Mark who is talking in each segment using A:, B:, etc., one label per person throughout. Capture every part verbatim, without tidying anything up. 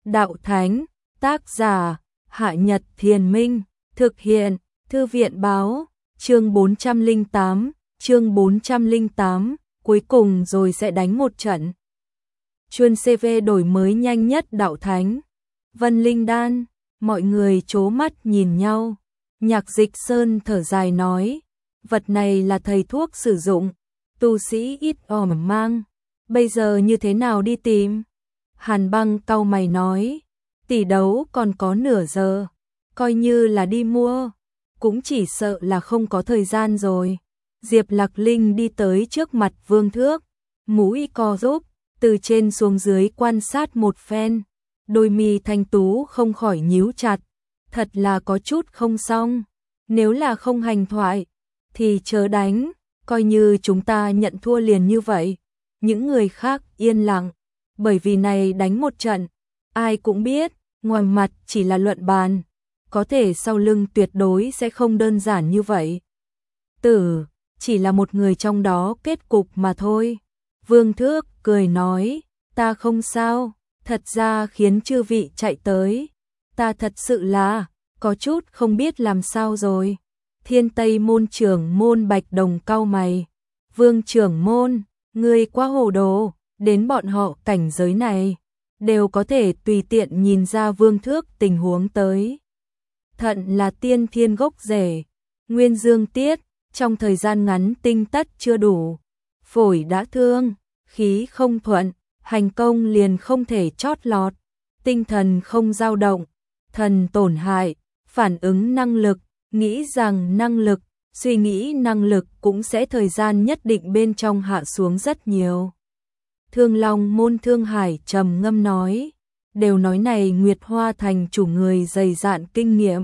A: đạo thánh, tác giả, Hạ Nhật Thiền Minh, thực hiện, Thư viện báo, chương bốn trăm lẻ tám, chương bốn trăm lẻ tám, cuối cùng rồi sẽ đánh một trận. Chuyên xê vê đổi mới nhanh nhất đạo thánh. Vân Linh Đan, mọi người chố mắt nhìn nhau. Nhạc Dịch Sơn thở dài nói, vật này là thầy thuốc sử dụng, tu sĩ ít ỏi mang, bây giờ như thế nào đi tìm? Hàn Băng cau mày nói, tỷ đấu còn có nửa giờ, coi như là đi mua, cũng chỉ sợ là không có thời gian rồi. Diệp Lạc Linh đi tới trước mặt Vương Thước, mũi co rúm, từ trên xuống dưới quan sát một phen, đôi mi thanh tú không khỏi nhíu chặt, thật là có chút không xong, nếu là không hành thoại, thì chớ đánh, coi như chúng ta nhận thua liền như vậy. Những người khác yên lặng, bởi vì này đánh một trận, ai cũng biết, ngoài mặt chỉ là luận bàn, có thể sau lưng tuyệt đối sẽ không đơn giản như vậy. Tử, chỉ là một người trong đó kết cục mà thôi. Vương Thước cười nói, ta không sao, thật ra khiến chư vị chạy tới, ta thật sự là, có chút không biết làm sao rồi. Thiên Tây môn trưởng môn Bạch Đồng cau mày, Vương trưởng môn, ngươi quá hồ đồ, đến bọn họ cảnh giới này, đều có thể tùy tiện nhìn ra Vương Thước tình huống tới. Thận là tiên thiên gốc rễ, nguyên dương tiết, trong thời gian ngắn tinh tất chưa đủ, phổi đã thương, khí không thuận, hành công liền không thể chót lọt, tinh thần không dao động, thần tổn hại, phản ứng năng lực, nghĩ rằng năng lực, suy nghĩ năng lực cũng sẽ thời gian nhất định bên trong hạ xuống rất nhiều. Thương Long môn Thương Hải trầm ngâm nói, đều nói này Nguyệt Hoa thành chủ người dày dạn kinh nghiệm.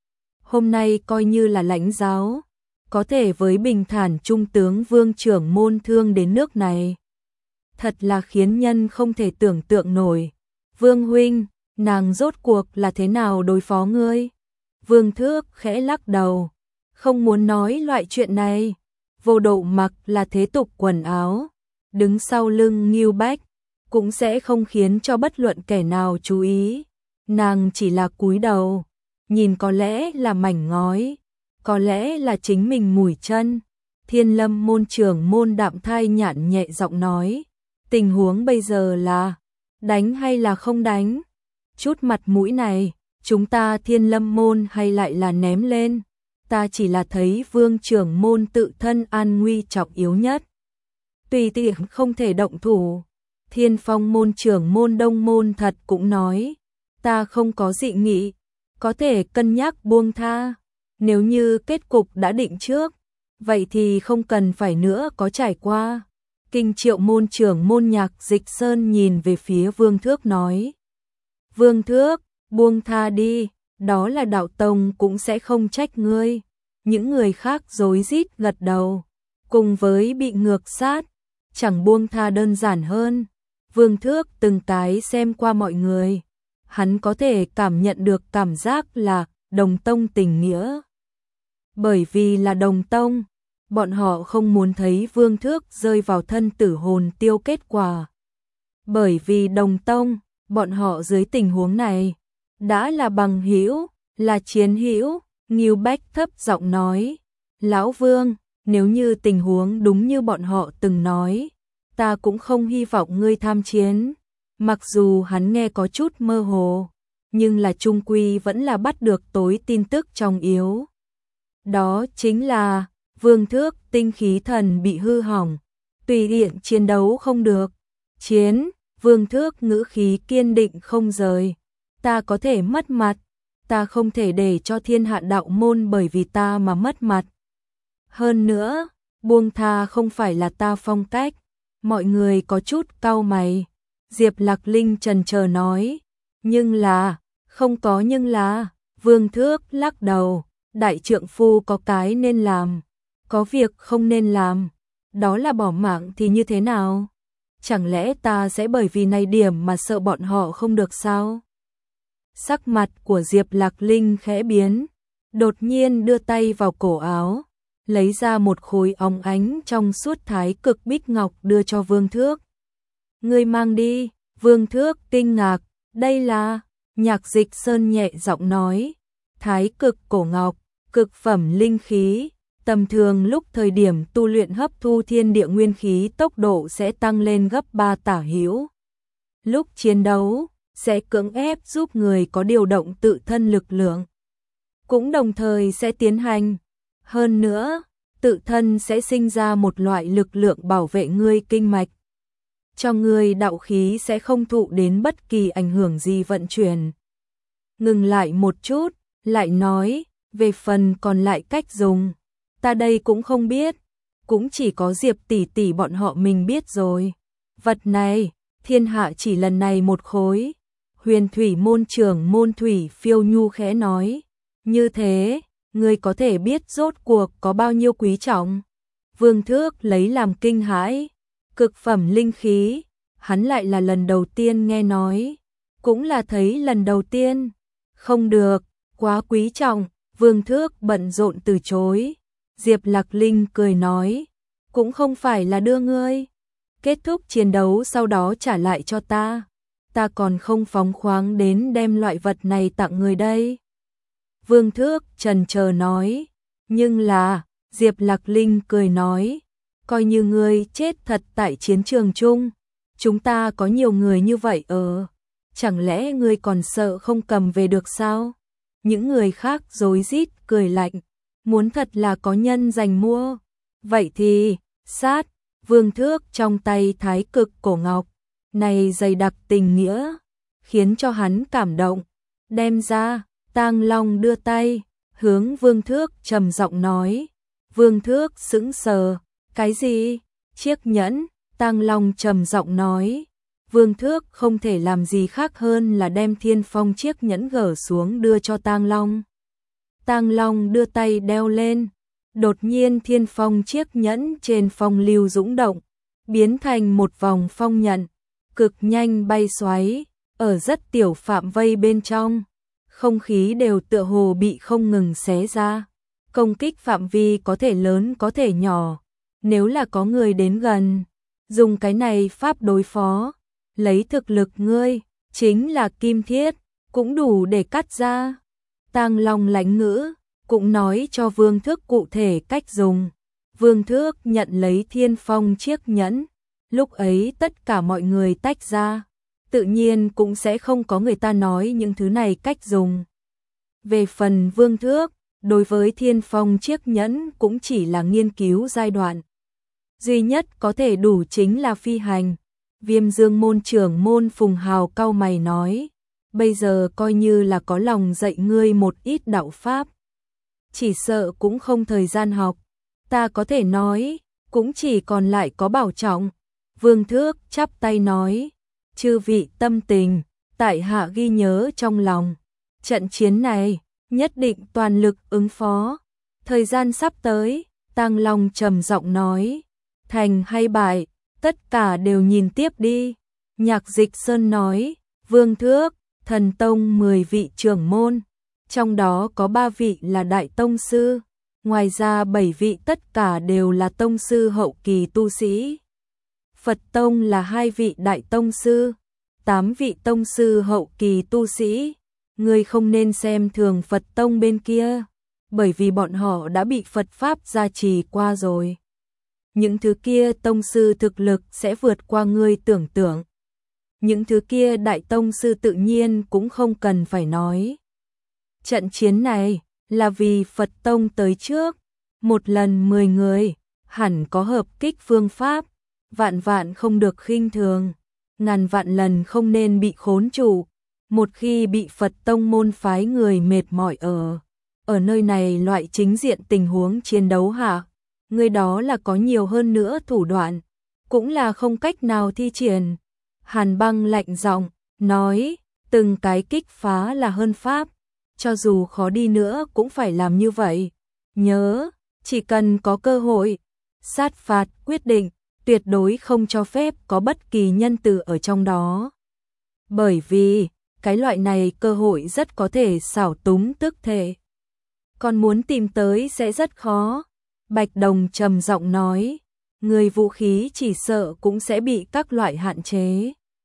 A: Hôm nay coi như là lãnh giáo, có thể với bình thản trung tướng Vương trưởng môn thương đến nước này. Thật là khiến nhân không thể tưởng tượng nổi. Vương huynh, nàng rốt cuộc là thế nào đối phó ngươi? Vương Thước khẽ lắc đầu, không muốn nói loại chuyện này. Vô Độ mặc là thế tục quần áo, đứng sau lưng Ngưu Bách, cũng sẽ không khiến cho bất luận kẻ nào chú ý. Nàng chỉ là cúi đầu, nhìn có lẽ là mảnh ngói, có lẽ là chính mình mùi chân. Thiên Lâm môn trưởng môn Đạm Thai nhạn nhẹ giọng nói, tình huống bây giờ là đánh hay là không đánh? Chút mặt mũi này, chúng ta Thiên Lâm môn hay lại là ném lên? Ta chỉ là thấy Vương trưởng môn tự thân an nguy trọng yếu nhất, tùy tiện không thể động thủ. Thiên Phong môn trưởng môn Đông môn thật cũng nói, ta không có dị nghị, có thể cân nhắc buông tha. Nếu như kết cục đã định trước, vậy thì không cần phải nữa có trải qua. Kinh Triệu môn trưởng môn Nhạc Dịch Sơn nhìn về phía Vương Thước nói, Vương Thước, buông tha đi, đó là đạo tông cũng sẽ không trách ngươi. Những người khác rối rít gật đầu, cùng với bị ngược sát, chẳng buông tha đơn giản hơn. Vương Thước từng cái xem qua mọi người, hắn có thể cảm nhận được cảm giác là đồng tông tình nghĩa. Bởi vì là đồng tông, bọn họ không muốn thấy Vương Thước rơi vào thân tử hồn tiêu kết quả. Bởi vì đồng tông, bọn họ dưới tình huống này đã là bằng hữu, là chiến hữu. Ngưu Bách thấp giọng nói, Lão Vương, nếu như tình huống đúng như bọn họ từng nói, ta cũng không hy vọng ngươi tham chiến. Mặc dù hắn nghe có chút mơ hồ, nhưng là chung quy vẫn là bắt được tối tin tức trong yếu. Đó chính là Vương Thước tinh khí thần bị hư hỏng, tùy tiện chiến đấu không được. Chiến, Vương Thước ngữ khí kiên định không rời, ta có thể mất mặt, ta không thể để cho thiên hạ đạo môn bởi vì ta mà mất mặt. Hơn nữa, buông tha không phải là ta phong cách. Mọi người có chút cau mày. Diệp Lạc Linh chần chờ nói, nhưng là, không có nhưng là. Vương Thước lắc đầu, đại trượng phu có cái nên làm, có việc không nên làm, đó là bỏ mạng thì như thế nào? Chẳng lẽ ta sẽ bởi vì này điểm mà sợ bọn họ không được sao? Sắc mặt của Diệp Lạc Linh khẽ biến, đột nhiên đưa tay vào cổ áo, lấy ra một khối óng ánh trong suốt thái cực bích ngọc đưa cho Vương Thước. Ngươi mang đi. Vương Thước kinh ngạc, Đây là, Nhạc Dịch Sơn nhẹ giọng nói, thái cực cổ ngọc, cực phẩm linh khí, tầm thường lúc thời điểm tu luyện hấp thu thiên địa nguyên khí tốc độ sẽ tăng lên gấp ba tả hữu. Lúc chiến đấu, sẽ cưỡng ép giúp người có điều động tự thân lực lượng. Cũng đồng thời sẽ tiến hành. Hơn nữa, tự thân sẽ sinh ra một loại lực lượng bảo vệ ngươi kinh mạch. Cho ngươi đạo khí sẽ không thụ đến bất kỳ ảnh hưởng gì vận chuyển. Ngừng lại một chút, lại nói, về phần còn lại cách dùng, ta đây cũng không biết, cũng chỉ có Diệp tỷ tỷ bọn họ mình biết rồi. Vật này, thiên hạ chỉ lần này một khối. Huyền thủy môn trưởng môn Thủy Phiêu Nhu khẽ nói, như thế, ngươi có thể biết rốt cuộc có bao nhiêu quý trọng. Vương Thước lấy làm kinh hãi, cực phẩm linh khí, hắn lại là lần đầu tiên nghe nói, cũng là thấy lần đầu tiên. Không được, quá quý trọng, Vương Thước bận rộn từ chối. Diệp Lạc Linh cười nói, cũng không phải là đưa ngươi. Kết thúc chiến đấu sau đó trả lại cho ta. Ta còn không phóng khoáng đến đem loại vật này tặng người đây. Vương Thước chần chờ nói, nhưng là, Diệp Lạc Linh cười nói, coi như ngươi chết thật tại chiến trường chung, chúng ta có nhiều người như vậy ở, chẳng lẽ ngươi còn sợ không cầm về được sao? Những người khác rối rít cười lạnh, muốn thật là có nhân giành mua, vậy thì, sát, Vương Thước trong tay thái cực cổ ngọc, này dày đặc tình nghĩa, khiến cho hắn cảm động, đem ra, Tang Long đưa tay, hướng Vương Thước trầm giọng nói. Vương Thước sững sờ, cái gì? Chiếc nhẫn, Tang Long trầm giọng nói. Vương Thước không thể làm gì khác hơn là đem Thiên Phong chiếc nhẫn gỡ xuống đưa cho Tang Long. Tang Long đưa tay đeo lên, đột nhiên Thiên Phong chiếc nhẫn trên phong lưu dũng động, biến thành một vòng phong nhận, cực nhanh bay xoáy, ở rất tiểu phạm vây bên trong, không khí đều tựa hồ bị không ngừng xé ra. Công kích phạm vi có thể lớn có thể nhỏ, nếu là có người đến gần, dùng cái này pháp đối phó, lấy thực lực ngươi, chính là kim thiết, cũng đủ để cắt ra. Tang Long lãnh ngữ, cũng nói cho Vương Thước cụ thể cách dùng. Vương Thước nhận lấy Thiên Phong chiếc nhẫn, lúc ấy tất cả mọi người tách ra, tự nhiên cũng sẽ không có người ta nói những thứ này cách dùng. Về phần Vương Thước, đối với Thiên Phong chiếc nhẫn cũng chỉ là nghiên cứu giai đoạn. Duy nhất có thể đủ chính là phi hành. Viêm Dương môn trưởng môn Phùng Hào cau mày nói, bây giờ coi như là có lòng dạy ngươi một ít đạo pháp, chỉ sợ cũng không thời gian học. Ta có thể nói, cũng chỉ còn lại có Bảo Trọng. Vương Thước chắp tay nói, chư vị tâm tình, tại hạ ghi nhớ trong lòng. Trận chiến này, nhất định toàn lực ứng phó. Thời gian sắp tới, Tang Long trầm giọng nói, thành hay bại, tất cả đều nhìn tiếp đi. Nhạc Dịch Sơn nói, Vương Thước, Thần Tông mười vị trưởng môn, trong đó có ba vị là đại tông sư, ngoài ra bảy vị tất cả đều là tông sư hậu kỳ tu sĩ. Phật Tông là hai vị đại tông sư, tám vị tông sư hậu kỳ tu sĩ. Ngươi không nên xem thường Phật Tông bên kia, bởi vì bọn họ đã bị Phật Pháp gia trì qua rồi. Những thứ kia tông sư thực lực sẽ vượt qua ngươi tưởng tượng. Những thứ kia đại tông sư tự nhiên cũng không cần phải nói. Trận chiến này là vì Phật Tông tới trước, một lần mười người, hẳn có hợp kích phương pháp, vạn vạn không được khinh thường, ngàn vạn lần không nên bị khốn trụ. Một khi bị Phật Tông môn phái người mệt mỏi ở, ở nơi này loại chính diện tình huống chiến đấu hạ, người đó là có nhiều hơn nữa thủ đoạn, cũng là không cách nào thi triển. Hàn Băng lạnh giọng nói, từng cái kích phá là hơn pháp, cho dù khó đi nữa cũng phải làm như vậy. Nhớ, chỉ cần có cơ hội, sát phạt quyết định, tuyệt đối không cho phép có bất kỳ nhân từ ở trong đó. Bởi vì, cái loại này cơ hội rất có thể xảo túng tức thể. Còn muốn tìm tới sẽ rất khó. Bạch Đồng trầm giọng nói, người vũ khí chỉ sợ cũng sẽ bị các loại hạn chế.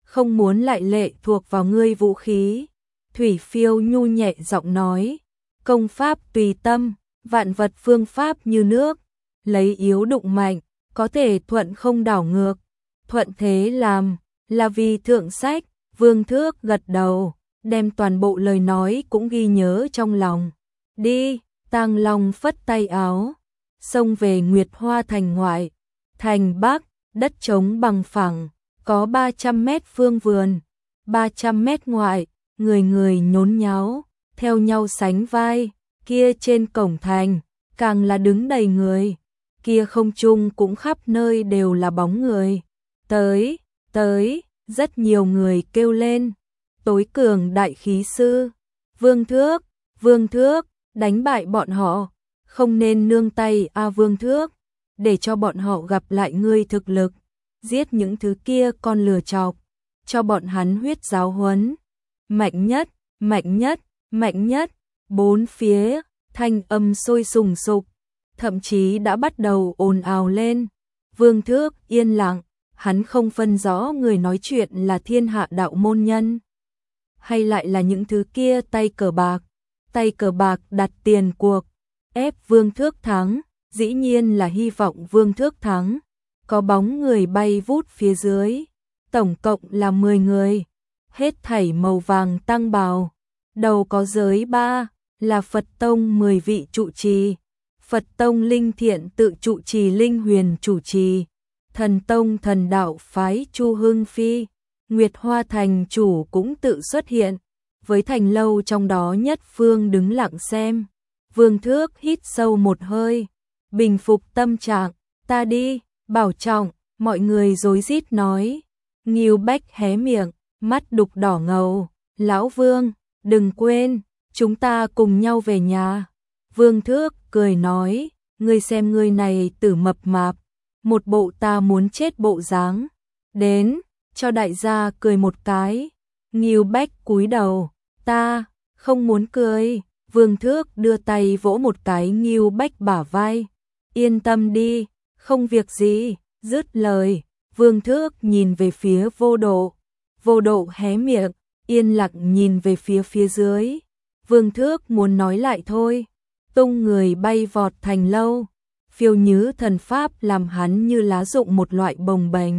A: không muốn lại lệ thuộc vào ngươi vũ khí. Thủy Phiêu nhu nhẹ giọng nói, công pháp tùy tâm, vạn vật phương pháp như nước, lấy yếu đụng mạnh, có thể thuận không đảo ngược, thuận thế làm, là vì thượng sách. Vương Thước gật đầu, đem toàn bộ lời nói cũng ghi nhớ trong lòng. Đi, Tàng Long phất tay áo, xông về Nguyệt Hoa thành ngoại, thành bắc, đất trống bằng phẳng, có ba trăm mét phương vườn, ba trăm mét ngoại, người người nhốn nháo, theo nhau sánh vai, kia trên cổng thành, càng là đứng đầy người, kia không trung cũng khắp nơi đều là bóng người. Tới, tới, rất nhiều người kêu lên, tối cường đại khí sư, Vương Thước, Vương Thước, đánh bại bọn họ, không nên nương tay a Vương Thước, để cho bọn họ gặp lại ngươi thực lực, giết những thứ kia con lừa chọc, cho bọn hắn huyết giáo huấn. Mạnh nhất, mạnh nhất, mạnh nhất, bốn phía, thanh âm sôi sùng sục, thậm chí đã bắt đầu ồn ào lên. Vương Thước yên lặng, hắn không phân rõ người nói chuyện là thiên hạ đạo môn nhân, hay lại là những thứ kia tay cờ bạc, tay cờ bạc đặt tiền cuộc, ép Vương Thước thắng, dĩ nhiên là hy vọng Vương Thước thắng. Có bóng người bay vút phía dưới, tổng cộng là mười người, hết thảy màu vàng tăng bào, đầu có giới ba, là Phật Tông mười vị trụ trì, Phật Tông Linh Thiện tự trụ trì Linh Huyền chủ trì, Thần Tông Thần Đạo phái Chu Hưng Phi, Nguyệt Hoa thành chủ cũng tự xuất hiện, với thành lâu trong đó nhất phương đứng lặng xem. Vương Thước hít sâu một hơi, bình phục tâm trạng, ta đi, bảo trọng, mọi người rối rít nói. Ngưu Bách hé miệng, mắt đục đỏ ngầu, lão Vương, đừng quên, chúng ta cùng nhau về nhà. Vương Thước cười nói, ngươi xem ngươi này tử mập mạp, một bộ ta muốn chết bộ dáng. Đến, cho đại gia cười một cái. Ngưu Bách cúi đầu, ta không muốn cười. Vương Thước đưa tay vỗ một cái Ngưu Bách bả vai. Yên tâm đi, không việc gì. Dứt lời, Vương Thước nhìn về phía Vô Độ. Vô Độ hé miệng, yên lặng nhìn về phía phía dưới. Vương Thước muốn nói lại thôi, tung người bay vọt thành lâu. Phiêu Nhứ thần pháp làm hắn như lá rụng một loại bồng bềnh.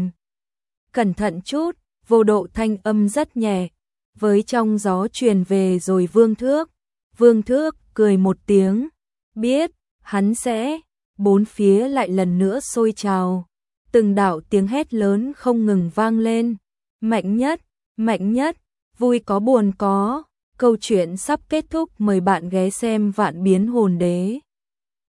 A: Cẩn thận chút, Vô Độ thanh âm rất nhẹ, với trong gió truyền về rồi Vương Thước. Vương Thước cười một tiếng, biết, hắn sẽ. Bốn phía lại lần nữa sôi trào, từng đạo tiếng hét lớn không ngừng vang lên. Mạnh nhất, mạnh nhất, vui có buồn có. Câu chuyện sắp kết thúc, mời bạn ghé xem Vạn Biến Hồn Đế.